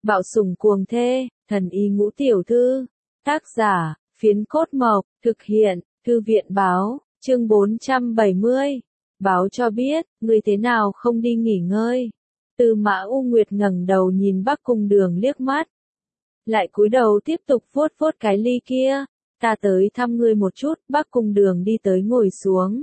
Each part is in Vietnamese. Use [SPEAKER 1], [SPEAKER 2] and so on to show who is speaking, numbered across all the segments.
[SPEAKER 1] Bạo sủng cuồng thê, thần y ngũ tiểu thư. Tác giả, Phiến Cốt Mộc, thực hiện, Thư viện Báo, chương 470. Báo cho biết, ngươi thế nào không đi nghỉ ngơi. Tư Mã U Nguyệt ngẩng đầu nhìn Bắc Cung Đường liếc mắt. Lại cúi đầu tiếp tục vuốt vuốt cái ly kia. Ta tới thăm ngươi một chút, Bắc Cung Đường đi tới ngồi xuống.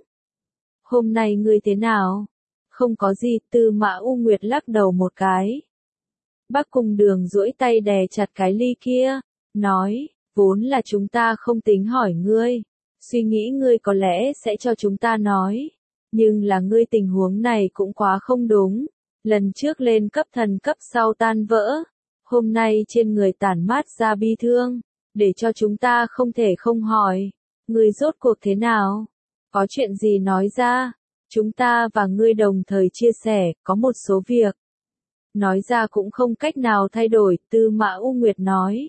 [SPEAKER 1] Hôm nay ngươi thế nào? Không có gì, Tư Mã U Nguyệt lắc đầu một cái. Bắc Cung Đường duỗi tay đè chặt cái ly kia, nói, vốn là chúng ta không tính hỏi ngươi, suy nghĩ ngươi có lẽ sẽ cho chúng ta nói, nhưng là ngươi tình huống này cũng quá không đúng, lần trước lên cấp thần cấp sau tan vỡ, hôm nay trên người tản mát ra bi thương, để cho chúng ta không thể không hỏi, ngươi rốt cuộc thế nào, có chuyện gì nói ra, chúng ta và ngươi đồng thời chia sẻ, có một số việc. Nói ra cũng không cách nào thay đổi, Tư Mã U Nguyệt nói.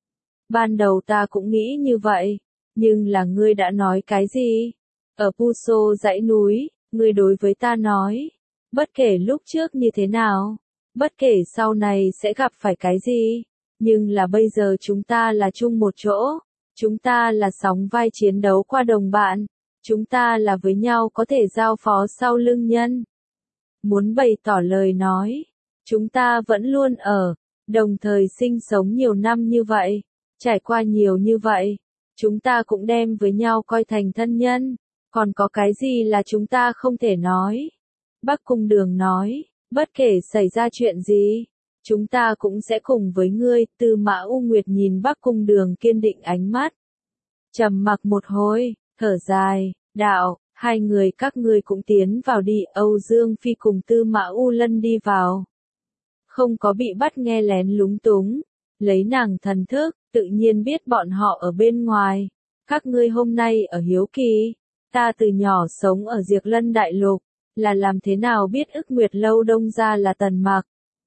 [SPEAKER 1] Ban đầu ta cũng nghĩ như vậy, nhưng là ngươi đã nói cái gì? Ở Puso dãy núi, ngươi đối với ta nói, bất kể lúc trước như thế nào, bất kể sau này sẽ gặp phải cái gì, nhưng là bây giờ chúng ta là chung một chỗ, chúng ta là sóng vai chiến đấu qua đồng bạn, chúng ta là với nhau có thể giao phó sau lưng nhân. Muốn bày tỏ lời nói. Chúng ta vẫn luôn ở, đồng thời sinh sống nhiều năm như vậy, trải qua nhiều như vậy, chúng ta cũng đem với nhau coi thành thân nhân, còn có cái gì là chúng ta không thể nói. Bắc Cung Đường nói, bất kể xảy ra chuyện gì, chúng ta cũng sẽ cùng với ngươi, Tư Mã U Nguyệt nhìn Bắc Cung Đường kiên định ánh mắt. Trầm mặc một hồi, thở dài, đạo, hai người các ngươi cũng tiến vào đi, Âu Dương Phi cùng Tư Mã U Lân đi vào. Không có bị bắt nghe lén lúng túng, lấy nàng thần thức, tự nhiên biết bọn họ ở bên ngoài. Các ngươi hôm nay ở hiếu kỳ, ta từ nhỏ sống ở Diệp Lân Đại Lục, là làm thế nào biết Ức Nguyệt Lâu Đông gia là Tần Mặc?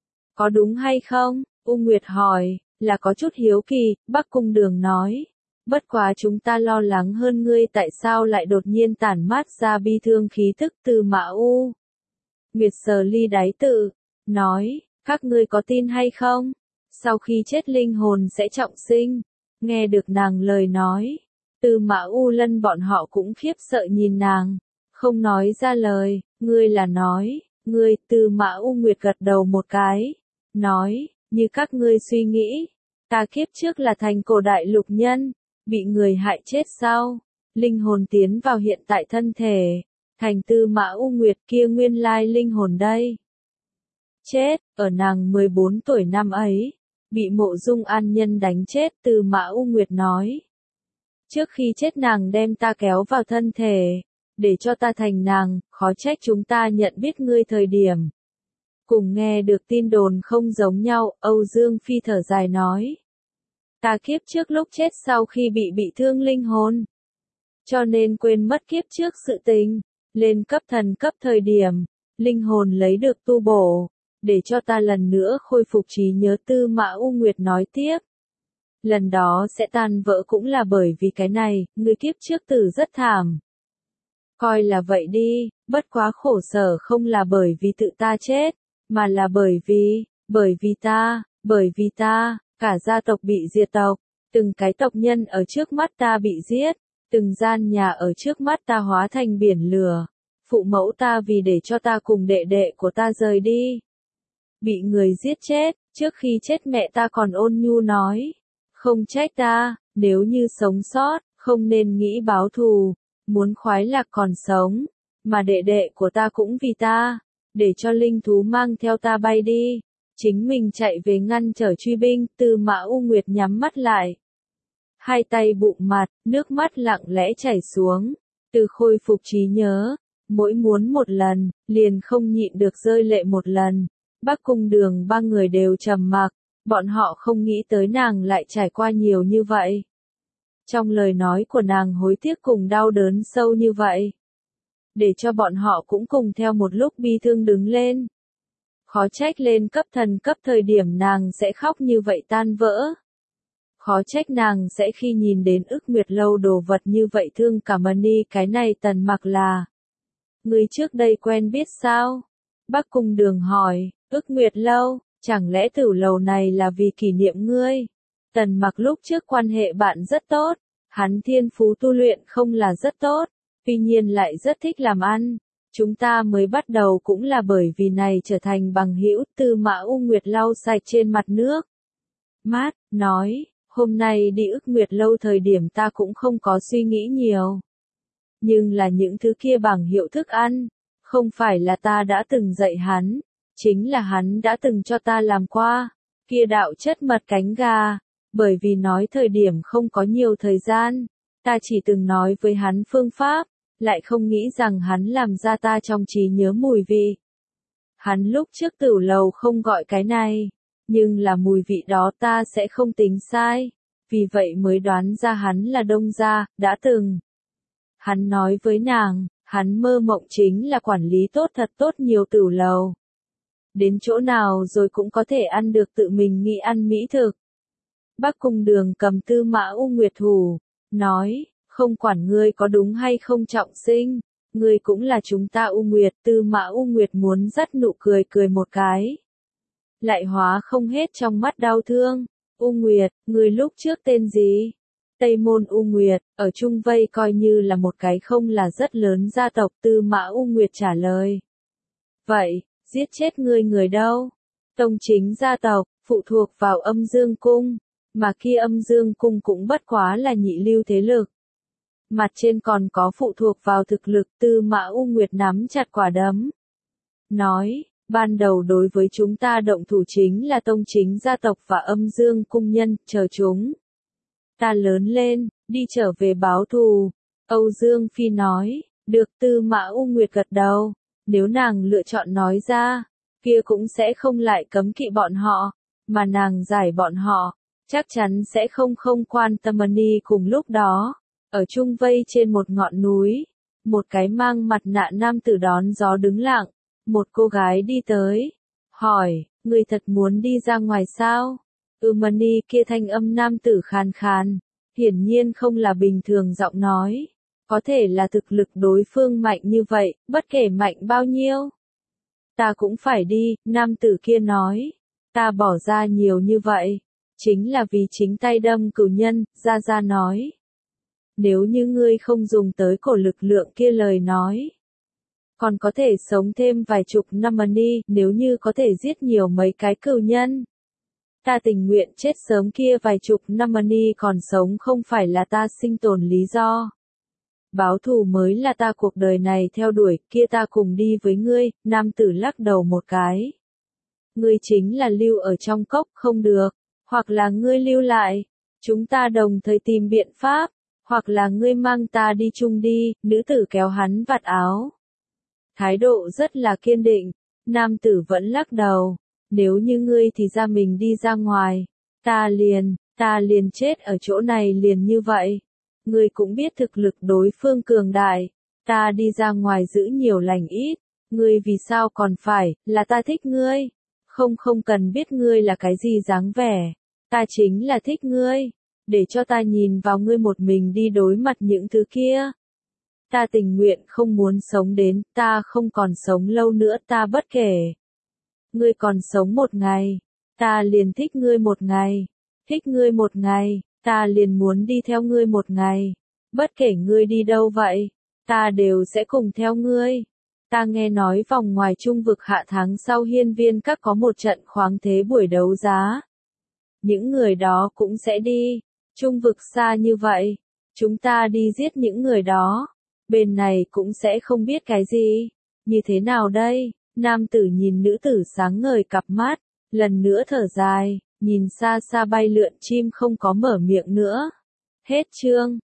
[SPEAKER 1] Có đúng hay không? U Nguyệt hỏi, là có chút hiếu kỳ, Bắc Cung Đường nói. Bất quá chúng ta lo lắng hơn ngươi tại sao lại đột nhiên tản mát ra bi thương khí thức từ Mã U. Nguyệt sờ ly đáy tự, nói. Các ngươi có tin hay không? Sau khi chết linh hồn sẽ trọng sinh. Nghe được nàng lời nói. Tư Mã U Lân bọn họ cũng khiếp sợ nhìn nàng. Không nói ra lời. Ngươi là nói. Ngươi, Tư Mã U Nguyệt gật đầu một cái. Nói, như các ngươi suy nghĩ. Ta kiếp trước là thành cổ đại lục nhân. Bị người hại chết sau. Linh hồn tiến vào hiện tại thân thể. Thành Tư Mã U Nguyệt kia nguyên lai linh hồn đây. Chết, ở nàng 14 tuổi năm ấy, bị Mộ Dung An Nhân đánh chết, Tư Mã U Nguyệt nói. Trước khi chết nàng đem ta kéo vào thân thể, để cho ta thành nàng, khó trách chúng ta nhận biết ngươi thời điểm. Cùng nghe được tin đồn không giống nhau, Âu Dương Phi thở dài nói. Ta kiếp trước lúc chết sau khi bị thương linh hồn. Cho nên quên mất kiếp trước sự tình, lên cấp thần cấp thời điểm, linh hồn lấy được tu bổ. Để cho ta lần nữa khôi phục trí nhớ, Tư Mã U Nguyệt nói tiếp. Lần đó sẽ tan vỡ cũng là bởi vì cái này, người kiếp trước tử rất thảm. Coi là vậy đi, bất quá khổ sở không là bởi vì tự ta chết, mà là bởi vì ta, cả gia tộc bị diệt tộc, từng cái tộc nhân ở trước mắt ta bị giết, từng gian nhà ở trước mắt ta hóa thành biển lửa, phụ mẫu ta vì để cho ta cùng đệ đệ của ta rời đi. Bị người giết chết, trước khi chết mẹ ta còn ôn nhu nói. Không trách ta, nếu như sống sót, không nên nghĩ báo thù, muốn khoái lạc còn sống, mà đệ đệ của ta cũng vì ta, để cho linh thú mang theo ta bay đi, chính mình chạy về ngăn trở truy binh, Tư Mã U Nguyệt nhắm mắt lại. Hai tay bụng mặt, nước mắt lặng lẽ chảy xuống, từ khôi phục trí nhớ, mỗi muốn một lần, liền không nhịn được rơi lệ một lần. Bắc Cung Đường ba người đều trầm mặc, bọn họ không nghĩ tới nàng lại trải qua nhiều như vậy. Trong lời nói của nàng hối tiếc cùng đau đớn sâu như vậy. Để cho bọn họ cũng cùng theo một lúc bi thương đứng lên. Khó trách lên cấp thần cấp thời điểm nàng sẽ khóc như vậy tan vỡ. Khó trách nàng sẽ khi nhìn đến Ức Nguyệt Lâu đồ vật như vậy thương cả Mani, cái này Tần Mặc là. Người trước đây quen biết sao? Bắc Cung Đường hỏi. Ức Nguyệt Lâu, Chẳng lẽ tử lầu này là vì kỷ niệm ngươi? Tần Mặc lúc trước quan hệ bạn rất tốt, hắn thiên phú tu luyện không là rất tốt, tuy nhiên lại rất thích làm ăn. Chúng ta mới bắt đầu cũng là bởi vì này trở thành bằng hữu. Tư Mã U Nguyệt lau sạch trên mặt nước mát, nói, hôm nay đi Ức Nguyệt lâu thời điểm ta cũng không có suy nghĩ nhiều. Nhưng là những thứ kia bảng hiệu thức ăn, không phải là ta đã từng dạy hắn, chính là hắn đã từng cho ta làm qua, kia đạo chất mật cánh gà, bởi vì nói thời điểm không có nhiều thời gian, ta chỉ từng nói với hắn phương pháp, lại không nghĩ rằng hắn làm ra ta trong trí nhớ mùi vị. Hắn lúc trước tửu lầu không gọi cái này, nhưng là mùi vị đó ta sẽ không tính sai, vì vậy mới đoán ra hắn là Đông gia, đã từng. Hắn nói với nàng, hắn mơ mộng chính là quản lý tốt thật tốt nhiều tửu lầu. Đến chỗ nào rồi cũng có thể ăn được tự mình nghĩ ăn mỹ thực. Bắc Cung Đường cầm Tư Mã U Nguyệt thủ, nói, không quản ngươi có đúng hay không trọng sinh, ngươi cũng là chúng ta U Nguyệt. Tư Mã U Nguyệt muốn dắt nụ cười cười một cái. Lại hóa không hết trong mắt đau thương. U Nguyệt, ngươi lúc trước tên gì? Tây Môn U Nguyệt, ở Trung Vây coi như là một cái không là rất lớn gia tộc. Tư Mã U Nguyệt trả lời. Vậy, giết chết ngươi người đâu? Tông chính gia tộc, phụ thuộc vào Âm Dương Cung, mà kia Âm Dương Cung cũng bất quá là nhị lưu thế lực. Mặt trên còn có phụ thuộc vào thực lực. Tư Mã U Nguyệt nắm chặt quả đấm. Nói, ban đầu đối với chúng ta động thủ chính là Tông chính gia tộc và Âm Dương Cung nhân, chờ chúng ta lớn lên, đi trở về báo thù. Âu Dương Phi nói, được. Tư Mã U Nguyệt gật đầu, nếu nàng lựa chọn nói ra, kia cũng sẽ không lại cấm kỵ bọn họ, mà nàng giải bọn họ, chắc chắn sẽ không quan tâm. Ni cùng lúc đó, ở Trung Vây trên một ngọn núi, một cái mang mặt nạ nam tử đón gió đứng lặng, một cô gái đi tới, hỏi, người thật muốn đi ra ngoài sao? Ni kia thanh âm nam tử khàn khàn, hiển nhiên không là bình thường giọng nói, có thể là thực lực đối phương mạnh như vậy, bất kể mạnh bao nhiêu. Ta cũng phải đi, nam tử kia nói, ta bỏ ra nhiều như vậy, chính là vì chính tay đâm cửu nhân. Gia Gia nói, nếu như ngươi không dùng tới cổ lực lượng kia lời nói, còn có thể sống thêm vài chục năm. Ni, nếu như có thể giết nhiều mấy cái cửu nhân, ta tình nguyện chết sớm. Kia vài chục năm Ni còn sống không phải là ta sinh tồn lý do. Báo thù mới là ta cuộc đời này theo đuổi. Kia ta cùng đi với ngươi. Nam tử lắc đầu một cái. Ngươi chính là lưu ở trong cốc không được, hoặc là ngươi lưu lại, chúng ta đồng thời tìm biện pháp, hoặc là ngươi mang ta đi chung đi. Nữ tử kéo hắn vạt áo, thái độ rất là kiên định. Nam tử vẫn lắc đầu, nếu như ngươi thì ra mình đi ra ngoài, ta liền chết ở chỗ này liền như vậy. Ngươi cũng biết thực lực đối phương cường đại, ta đi ra ngoài giữ nhiều lành ít, ngươi vì sao còn phải, là ta thích ngươi. Không cần biết ngươi là cái gì dáng vẻ, ta chính là thích ngươi, để cho ta nhìn vào ngươi một mình đi đối mặt những thứ kia. Ta tình nguyện không muốn sống đến, ta không còn sống lâu nữa. Ta bất kể ngươi còn sống một ngày, ta liền thích ngươi một ngày, thích ngươi một ngày, ta liền muốn đi theo ngươi một ngày, bất kể ngươi đi đâu vậy, ta đều sẽ cùng theo ngươi. Ta nghe nói vòng ngoài trung vực hạ tháng sau Hiên Viên Các có một trận khoáng thế buổi đấu giá. Những người đó cũng sẽ đi, trung vực xa như vậy, chúng ta đi giết những người đó, bên này cũng sẽ không biết cái gì, như thế nào đây? Nam tử nhìn nữ tử sáng ngời cặp mắt, lần nữa thở dài, nhìn xa xa bay lượn chim không có mở miệng nữa. Hết chương.